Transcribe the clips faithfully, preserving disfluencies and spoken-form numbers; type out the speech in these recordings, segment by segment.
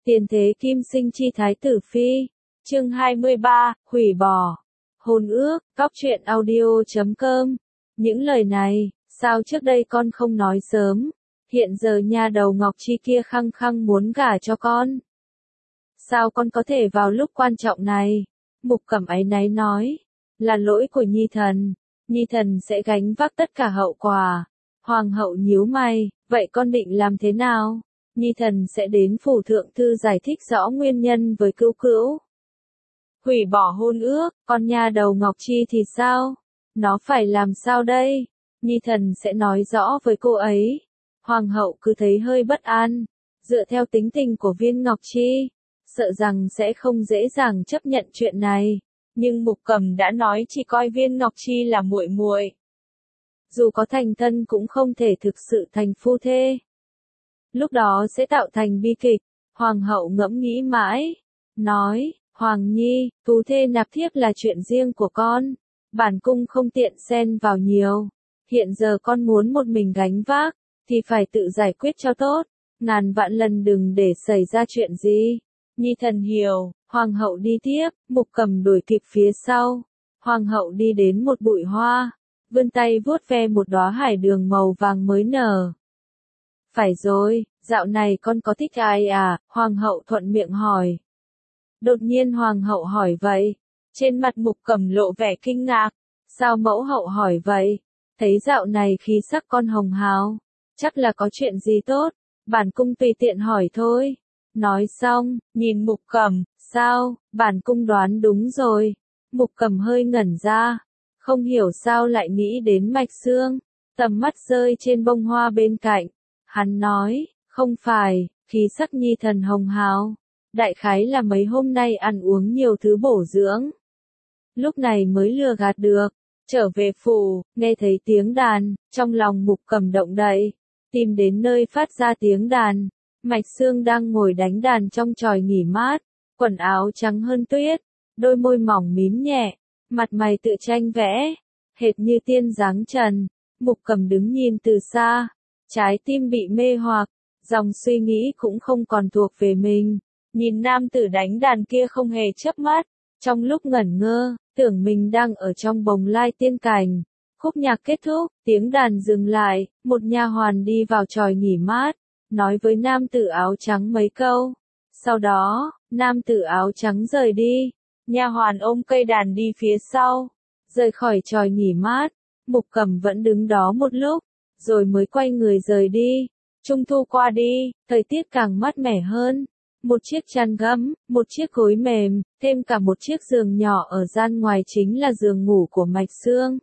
Tiền thế kim sinh chi thái tử phi. Chương hai mươi ba, hủy bỏ. Hôn ước, cóc truyện audio chấm com. Những lời này, sao trước đây con không nói sớm? Hiện giờ nha đầu Ngọc Chi kia khăng khăng muốn gả cho con. Sao con có thể vào lúc quan trọng này? Mục Cẩm áy náy nói. Là lỗi của Nhi Thần. Nhi Thần sẽ gánh vác tất cả hậu quả. Hoàng hậu nhíu mày, vậy con định làm thế nào? Nhi Thần sẽ đến phủ thượng thư giải thích rõ nguyên nhân với Cữu Cữu. Hủy bỏ hôn ước, con nha đầu Ngọc Chi thì sao? Nó phải làm sao đây? Nhi Thần sẽ nói rõ với cô ấy. Hoàng hậu cứ thấy hơi bất an. Dựa theo tính tình của Viên Ngọc Chi, sợ rằng sẽ không dễ dàng chấp nhận chuyện này. Nhưng Mục Cẩm đã nói chỉ coi Viên Ngọc Chi là muội muội. Dù có thành thân cũng không thể thực sự thành phu thê. Lúc đó sẽ tạo thành bi kịch. Hoàng hậu ngẫm nghĩ mãi. Nói, Hoàng Nhi, phú thê nạp thiếp là chuyện riêng của con. Bản cung không tiện xen vào nhiều. Hiện giờ con muốn một mình gánh vác, thì phải tự giải quyết cho tốt. Ngàn vạn lần đừng để xảy ra chuyện gì. Nhi Thần hiểu. Hoàng hậu đi tiếp, Mục Cẩm đuổi kịp phía sau. Hoàng hậu đi đến một bụi hoa, vươn tay vuốt ve một đóa hải đường màu vàng mới nở. Phải rồi, dạo này con có thích ai à? Hoàng hậu thuận miệng hỏi. Đột nhiên Hoàng hậu hỏi vậy. Trên mặt Mục Cẩm lộ vẻ kinh ngạc. Sao mẫu hậu hỏi vậy? Thấy dạo này khí sắc con hồng hào. Chắc là có chuyện gì tốt. Bản cung tùy tiện hỏi thôi. Nói xong, nhìn Mục Cẩm. Sao? Bản cung đoán đúng rồi. Mục Cẩm hơi ngẩn ra. Không hiểu sao lại nghĩ đến Mạch Xương. Tầm mắt rơi trên bông hoa bên cạnh. Hắn nói, không phải, khí sắc Nhi Thần hồng hào. Đại khái là mấy hôm nay ăn uống nhiều thứ bổ dưỡng. Lúc này mới lừa gạt được. Trở về phủ, nghe thấy tiếng đàn, trong lòng Mục Cẩm động đậy. Tìm đến nơi phát ra tiếng đàn. Mạch Xương đang ngồi đánh đàn trong chòi nghỉ mát. Quần áo trắng hơn tuyết. Đôi môi mỏng mím nhẹ. Mặt mày tự tranh vẽ. Hệt như tiên dáng trần. Mục Cẩm đứng nhìn từ xa. Trái tim bị mê hoặc, dòng suy nghĩ cũng không còn thuộc về mình. Nhìn nam tử đánh đàn kia không hề chớp mắt, trong lúc ngẩn ngơ, tưởng mình đang ở trong bồng lai tiên cảnh. Khúc nhạc kết thúc, tiếng đàn dừng lại, một nha hoàn đi vào chòi nghỉ mát, nói với nam tử áo trắng mấy câu. Sau đó, nam tử áo trắng rời đi, nha hoàn ôm cây đàn đi phía sau, rời khỏi chòi nghỉ mát. Mục Cẩm vẫn đứng đó một lúc, rồi mới quay người rời đi. Trung thu qua đi, thời tiết càng mát mẻ hơn. Một chiếc chăn gấm, một chiếc gối mềm, thêm cả một chiếc giường nhỏ ở gian ngoài chính là giường ngủ của Mạch Xương.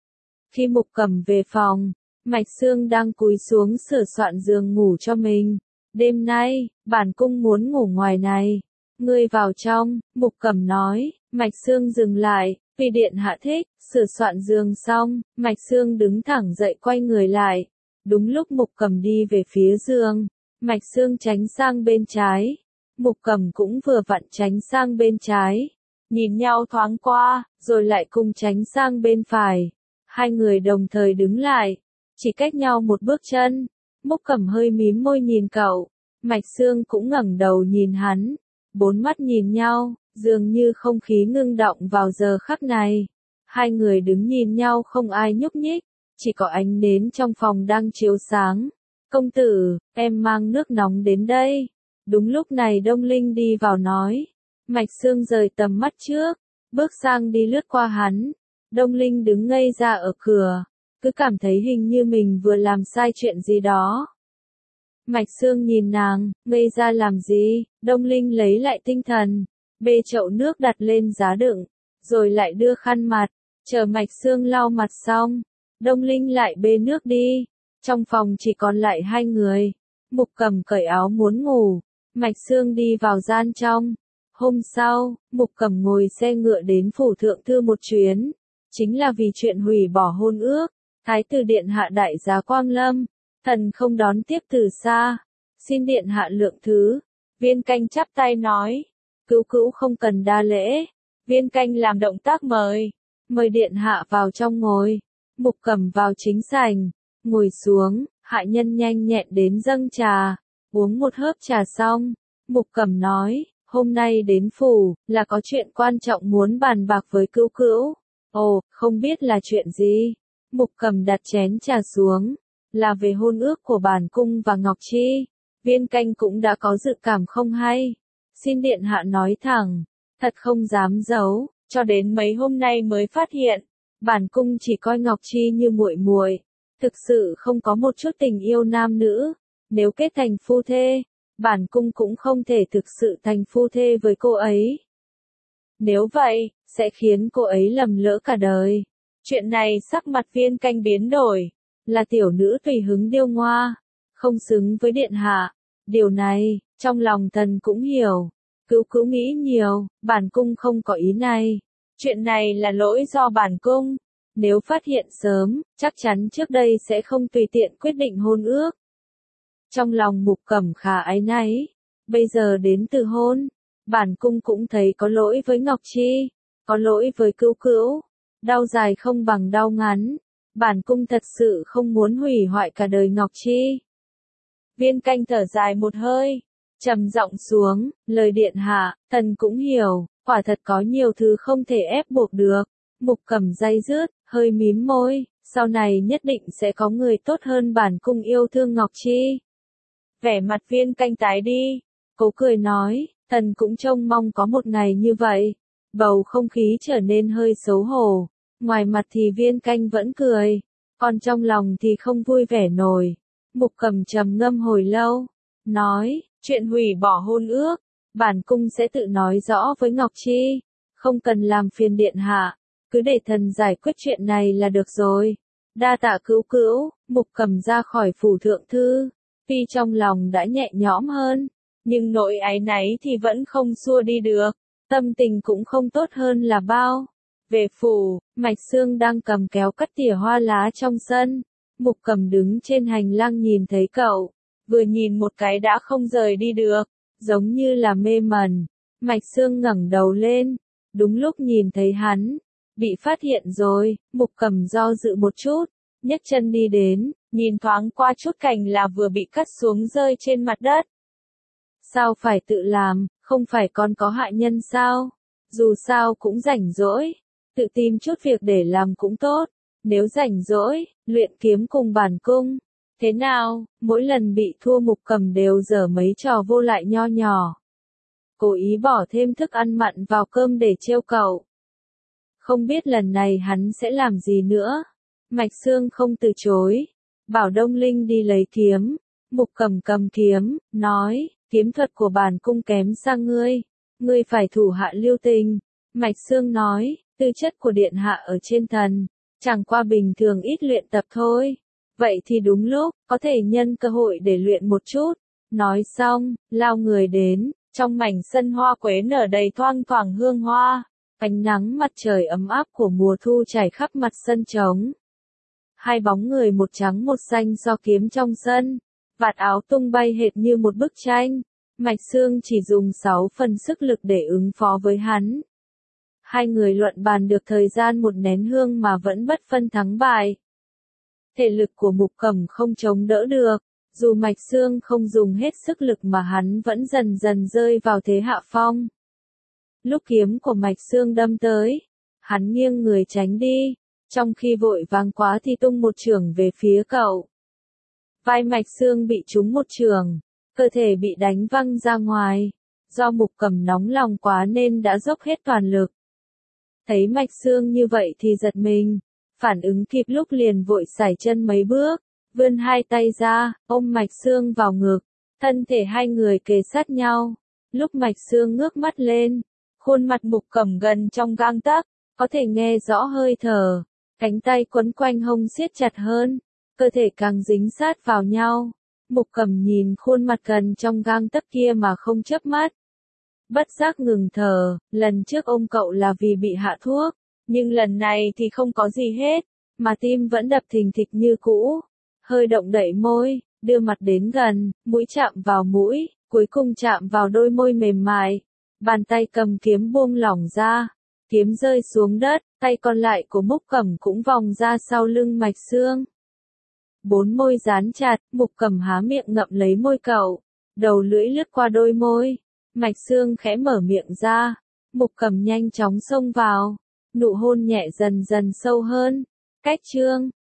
Khi Mục Cẩm về phòng, Mạch Xương đang cúi xuống sửa soạn giường ngủ cho mình. Đêm nay, bản cung muốn ngủ ngoài này. Ngươi vào trong, Mục Cẩm nói. Mạch Xương dừng lại. Vì điện hạ thích, sửa soạn giường xong, Mạch Xương đứng thẳng dậy quay người lại. Đúng lúc Mục Cẩm đi về phía giường, Mạch Xương tránh sang bên trái. Mục Cẩm cũng vừa vặn tránh sang bên trái. Nhìn nhau thoáng qua, rồi lại cùng tránh sang bên phải. Hai người đồng thời đứng lại, chỉ cách nhau một bước chân. Mục Cẩm hơi mím môi nhìn cậu, Mạch Xương cũng ngẩng đầu nhìn hắn. Bốn mắt nhìn nhau. Dường như không khí ngưng động vào giờ khắc này. Hai người đứng nhìn nhau không ai nhúc nhích, chỉ có ánh nến trong phòng đang chiếu sáng. Công tử, em mang nước nóng đến đây. Đúng lúc này Đông Linh đi vào nói. Mạch Xương rời tầm mắt trước, bước sang đi lướt qua hắn. Đông Linh đứng ngây ra ở cửa, cứ cảm thấy hình như mình vừa làm sai chuyện gì đó. Mạch Xương nhìn nàng, ngây ra làm gì? Đông Linh lấy lại tinh thần. Bê chậu nước đặt lên giá đựng, rồi lại đưa khăn mặt, chờ Mạch Xương lau mặt xong, Đông Linh lại bê nước đi. Trong phòng chỉ còn lại hai người. Mục Cẩm cởi áo muốn ngủ, Mạch Xương đi vào gian trong. Hôm sau, Mục Cẩm ngồi xe ngựa đến phủ thượng thư một chuyến, chính là vì chuyện hủy bỏ hôn ước. Thái tử điện hạ đại giá Quang Lâm, thần không đón tiếp từ xa, xin điện hạ lượng thứ. Viên Canh chắp tay nói. Cữu Cữu không cần đa lễ. Viên Canh làm động tác mời. Mời điện hạ vào trong ngồi. Mục Cẩm vào chính sảnh. Ngồi xuống, hạ nhân nhanh nhẹn đến dâng trà. Uống một hớp trà xong, Mục Cẩm nói, hôm nay đến phủ, là có chuyện quan trọng muốn bàn bạc với Cữu Cữu. Ồ, không biết là chuyện gì? Mục Cẩm đặt chén trà xuống, là về hôn ước của bản cung và Ngọc Chi. Viên Canh cũng đã có dự cảm không hay. Xin điện hạ nói thẳng, thật không dám giấu, cho đến mấy hôm nay mới phát hiện, bản cung chỉ coi Ngọc Chi như muội muội, thực sự không có một chút tình yêu nam nữ. Nếu kết thành phu thê, bản cung cũng không thể thực sự thành phu thê với cô ấy. Nếu vậy, sẽ khiến cô ấy lầm lỡ cả đời. Chuyện này sắc mặt Viên Canh biến đổi, là tiểu nữ tùy hứng điêu ngoa, không xứng với điện hạ. Điều này, trong lòng thần cũng hiểu. Cữu Cữu nghĩ nhiều, bản cung không có ý này. Chuyện này là lỗi do bản cung. Nếu phát hiện sớm, chắc chắn trước đây sẽ không tùy tiện quyết định hôn ước. Trong lòng Mục Cẩm khá áy náy. Bây giờ đến từ hôn, bản cung cũng thấy có lỗi với Ngọc Chi, có lỗi với Cữu Cữu. Đau dài không bằng đau ngắn. Bản cung thật sự không muốn hủy hoại cả đời Ngọc Chi. Viên Canh thở dài một hơi, trầm giọng xuống, lời điện hạ, thần cũng hiểu, quả thật có nhiều thứ không thể ép buộc được. Mục Cẩm day dứt, hơi mím môi, sau này nhất định sẽ có người tốt hơn bản cung yêu thương Ngọc Chi. Vẻ mặt Viên Canh tái đi, cố cười nói, thần cũng trông mong có một ngày như vậy. Bầu không khí trở nên hơi xấu hổ, ngoài mặt thì Viên Canh vẫn cười, còn trong lòng thì không vui vẻ nổi. Mục Cẩm trầm ngâm hồi lâu, nói, chuyện hủy bỏ hôn ước, bản cung sẽ tự nói rõ với Ngọc Chi, không cần làm phiền điện hạ, cứ để thần giải quyết chuyện này là được rồi. Đa tạ Cữu Cữu. Mục Cẩm ra khỏi phủ thượng thư, tuy trong lòng đã nhẹ nhõm hơn, nhưng nỗi áy náy thì vẫn không xua đi được, tâm tình cũng không tốt hơn là bao. Về phủ, Mạch Sương đang cầm kéo cắt tỉa hoa lá trong sân. Mục Cẩm đứng trên hành lang nhìn thấy cậu, vừa nhìn một cái đã không rời đi được, giống như là mê mẩn. Mạch Sương ngẩng đầu lên, đúng lúc nhìn thấy hắn, bị phát hiện rồi. Mục Cẩm do dự một chút, nhấc chân đi đến, nhìn thoáng qua chút cành là vừa bị cắt xuống rơi trên mặt đất. Sao phải tự làm, không phải con có hại nhân sao? Dù sao cũng rảnh rỗi, tự tìm chút việc để làm cũng tốt. Nếu rảnh rỗi, luyện kiếm cùng bản cung. Thế nào, mỗi lần bị thua Mục Cẩm đều dở mấy trò vô lại nho nhỏ. Cố ý bỏ thêm thức ăn mặn vào cơm để trêu cậu. Không biết lần này hắn sẽ làm gì nữa. Mạch Sương không từ chối, bảo Đông Linh đi lấy kiếm. Mục Cẩm cầm kiếm, nói, kiếm thuật của bản cung kém sang ngươi, ngươi phải thủ hạ lưu tình. Mạch Sương nói, tư chất của điện hạ ở trên thần, chẳng qua bình thường ít luyện tập thôi. Vậy thì đúng lúc, có thể nhân cơ hội để luyện một chút. Nói xong, lao người đến, trong mảnh sân hoa quế nở đầy thoang thoảng hương hoa. Ánh nắng mặt trời ấm áp của mùa thu trải khắp mặt sân trống. Hai bóng người một trắng một xanh so kiếm trong sân, vạt áo tung bay hệt như một bức tranh. Mạch Sương chỉ dùng sáu phần sức lực để ứng phó với hắn. Hai người luận bàn được thời gian một nén hương mà vẫn bất phân thắng bại. Thể lực của Mục Cẩm không chống đỡ được, dù Mạch Sương không dùng hết sức lực mà hắn vẫn dần dần rơi vào thế hạ phong. Lúc kiếm của Mạch Sương đâm tới, hắn nghiêng người tránh đi, trong khi vội vàng quá thì tung một chưởng về phía cậu. Vai Mạch Sương bị trúng một chưởng, cơ thể bị đánh văng ra ngoài, do Mục Cẩm nóng lòng quá nên đã dốc hết toàn lực. Thấy Mạch Sương như vậy thì giật mình, phản ứng kịp lúc liền vội sải chân mấy bước, vươn hai tay ra, ôm Mạch Sương vào ngực, thân thể hai người kề sát nhau. Lúc Mạch Sương ngước mắt lên, khuôn mặt Mục Cẩm gần trong gang tấc, có thể nghe rõ hơi thở, cánh tay quấn quanh hông siết chặt hơn, cơ thể càng dính sát vào nhau. Mục Cẩm nhìn khuôn mặt gần trong gang tấc kia mà không chớp mắt. Bất giác ngừng thở, lần trước ôm cậu là vì bị hạ thuốc, nhưng lần này thì không có gì hết, mà tim vẫn đập thình thịch như cũ. Hơi động đậy môi, đưa mặt đến gần, mũi chạm vào mũi, cuối cùng chạm vào đôi môi mềm mại. Bàn tay cầm kiếm buông lỏng ra, kiếm rơi xuống đất, tay còn lại của Mục Cẩm cũng vòng ra sau lưng Mạch Sương. Bốn môi dán chặt, Mục Cẩm há miệng ngậm lấy môi cậu, Đầu lưỡi lướt qua đôi môi. Mạch Sương khẽ mở miệng ra. Mục Cầm nhanh chóng xông vào. Nụ hôn nhẹ dần dần sâu hơn. Cách chương